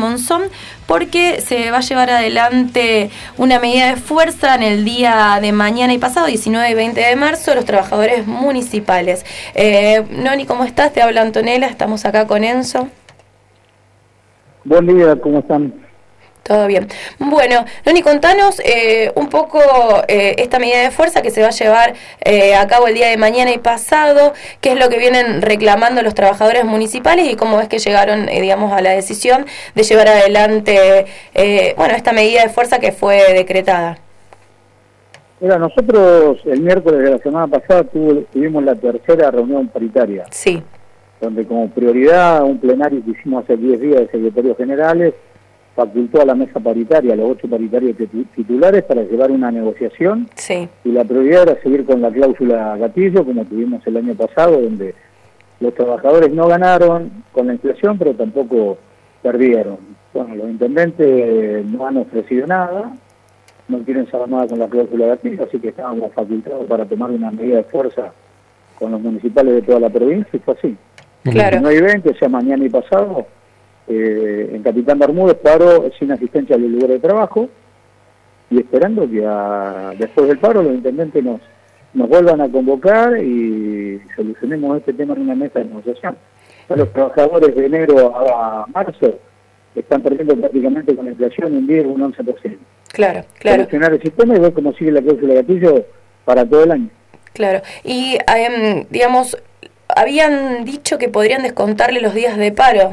Monzón, porque se va a llevar adelante una medida de fuerza en el día de mañana y pasado, 19 y 20 de marzo, los trabajadores municipales. Noni, ¿cómo estás? Te habla Antonella, estamos acá con Enzo. Buen día, ¿cómo están? Todo bien. Bueno, Noni, contanos un poco esta medida de fuerza que se va a llevar a cabo el día de mañana y pasado, qué es lo que vienen reclamando los trabajadores municipales y cómo es que llegaron, digamos, a la decisión de llevar adelante, esta medida de fuerza que fue decretada. Mira, nosotros el miércoles de la semana pasada tuvimos la tercera reunión paritaria. Sí. Donde como prioridad un plenario que hicimos hace 10 días de secretarios generales facultó a la mesa paritaria, a los 8 paritarios titulares, para llevar una negociación. Sí. Y la prioridad era seguir con la cláusula gatillo, como tuvimos el año pasado, donde los trabajadores no ganaron con la inflación, pero tampoco perdieron. Bueno, los intendentes no han ofrecido nada, no quieren saber nada con la cláusula gatillo, así que estábamos facultados para tomar una medida de fuerza con los municipales de toda la provincia, y fue así. Claro. El 19 y 20, o sea, mañana y pasado, en Capitán Bermúdez paro sin asistencia a los lugares de trabajo, y esperando que después del paro los intendentes nos vuelvan a convocar y solucionemos este tema en una mesa de negociación. Los trabajadores de enero a marzo están perdiendo prácticamente con la inflación un 10 o un 11%. Claro, claro. Solucionar el sistema y ver cómo sigue la cláusula de gatillo para todo el año. Claro. Y, digamos, habían dicho que podrían descontarle los días de paro.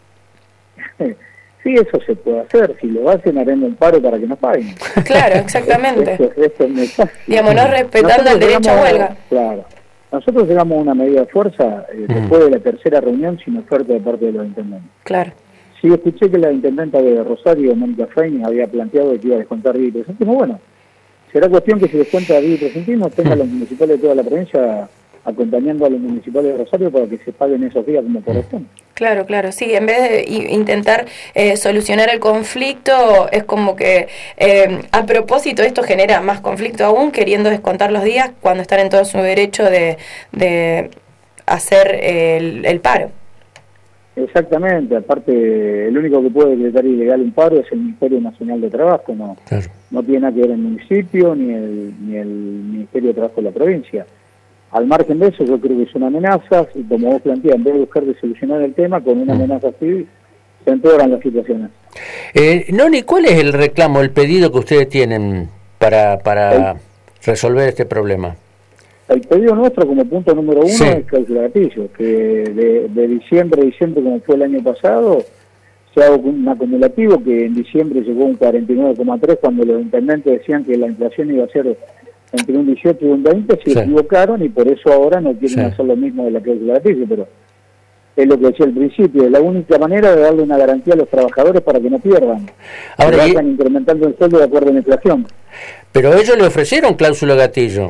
Sí, eso se puede hacer. Si lo hacen, harán un paro para que no paguen. Claro, exactamente. Esto es muy fácil. Digamos, no respetando Nosotros el derecho a huelga. Claro. Nosotros llegamos a una medida de fuerza después de la tercera reunión sin oferta de parte de los intendentes. Claro. Sí, escuché que la intendenta de Rosario, Mónica Fein, había planteado que iba a descontar 10 y presentismo. Bueno, será cuestión que si descuenta 10 y presentismo tenga los municipales de toda la provincia acompañando a los municipales de Rosario para que se paguen esos días como corresponde. Claro, claro, sí, en vez de intentar solucionar el conflicto, es como que a propósito esto genera más conflicto aún, queriendo descontar los días cuando están en todo su derecho de hacer el paro. Exactamente, aparte el único que puede decretar ilegal un paro es el Ministerio Nacional de Trabajo, no tiene nada que ver el municipio ni el Ministerio de Trabajo de la provincia. Al margen de eso, yo creo que son amenazas, y como vos planteas, en vez de buscar de solucionar el tema, con una amenaza así, se empeoran las situaciones. Noni, ¿cuál es el reclamo, el pedido que ustedes tienen para resolver este problema? El pedido nuestro, como punto número 1, es cláusula gatillo, que de diciembre a diciembre, como fue el año pasado, se haga un acumulativo que en diciembre llegó a un 49,3, cuando los intendentes decían que la inflación iba a ser entre un 18 y un 20, se equivocaron y por eso ahora no quieren hacer lo mismo de la cláusula gatillo, pero es lo que decía al principio, es la única manera de darle una garantía a los trabajadores para que no pierdan, ahora que vayan incrementando el sueldo de acuerdo a la inflación. Pero ellos le ofrecieron cláusula gatillo.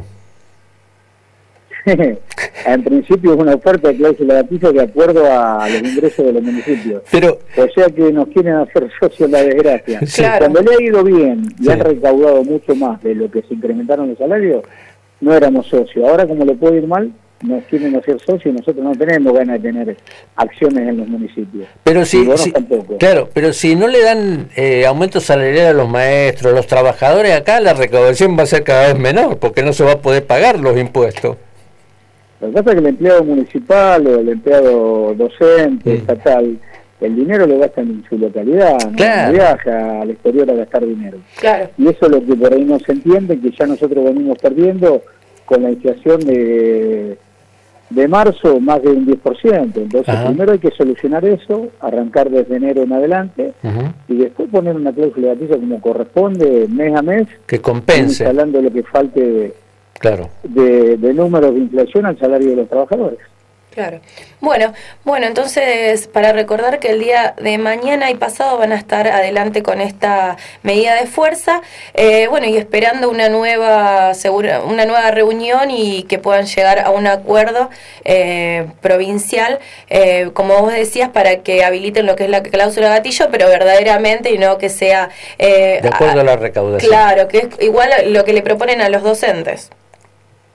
En principio es una oferta de cláusula gatillo de acuerdo a los ingresos de los municipios. Pero, o sea que nos quieren hacer socios la desgracia. Claro. Cuando le ha ido bien y han recaudado mucho más de lo que se incrementaron los salarios, no éramos socios. Ahora como le puede ir mal, nos quieren hacer socios y nosotros no tenemos ganas de tener acciones en los municipios. Pero claro, pero si no le dan aumento salarial a los maestros, a los trabajadores, acá la recaudación va a ser cada vez menor porque no se va a poder pagar los impuestos. Lo que pasa es que el empleado municipal o el empleado docente, estatal, el dinero lo gasta en su localidad, no viaja al exterior a gastar dinero. Claro. Y eso es lo que por ahí no se entiende, que ya nosotros venimos perdiendo con la inflación de marzo más de un 10%. Entonces primero hay que solucionar eso, arrancar desde enero en adelante, y después poner una cláusula de gatillo como corresponde, mes a mes, que compense, instalando lo que falte de números de inflación al salario de los trabajadores. Claro. Bueno, entonces para recordar que el día de mañana y pasado van a estar adelante con esta medida de fuerza, y esperando una nueva reunión y que puedan llegar a un acuerdo provincial, como vos decías, para que habiliten lo que es la cláusula gatillo, pero verdaderamente y no que sea de acuerdo a la recaudación. Claro, que es igual a lo que le proponen a los docentes.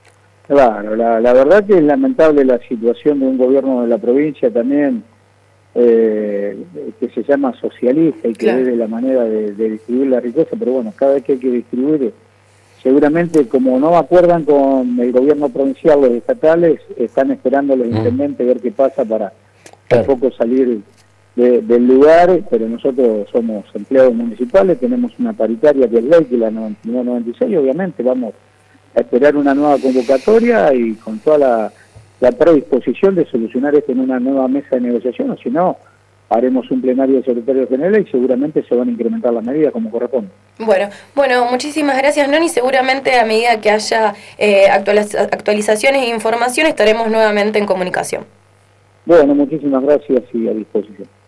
Claro, la verdad que es lamentable la situación de un gobierno de la provincia también, que se llama socialista y que claro. es de la manera de distribuir la riqueza, pero bueno, cada vez que hay que distribuir, seguramente como no acuerdan con el gobierno provincial, los estatales, están esperando los intendentes ver qué pasa para tampoco salir del lugar, pero nosotros somos empleados municipales, tenemos una paritaria que es ley, que es la 99-96, obviamente vamos a esperar una nueva convocatoria y con toda la predisposición de solucionar esto en una nueva mesa de negociación, o si no, haremos un plenario de secretarios generales y seguramente se van a incrementar las medidas como corresponde. Bueno, muchísimas gracias, Noni. Seguramente a medida que haya actualizaciones e información estaremos nuevamente en comunicación. Bueno, muchísimas gracias y a disposición.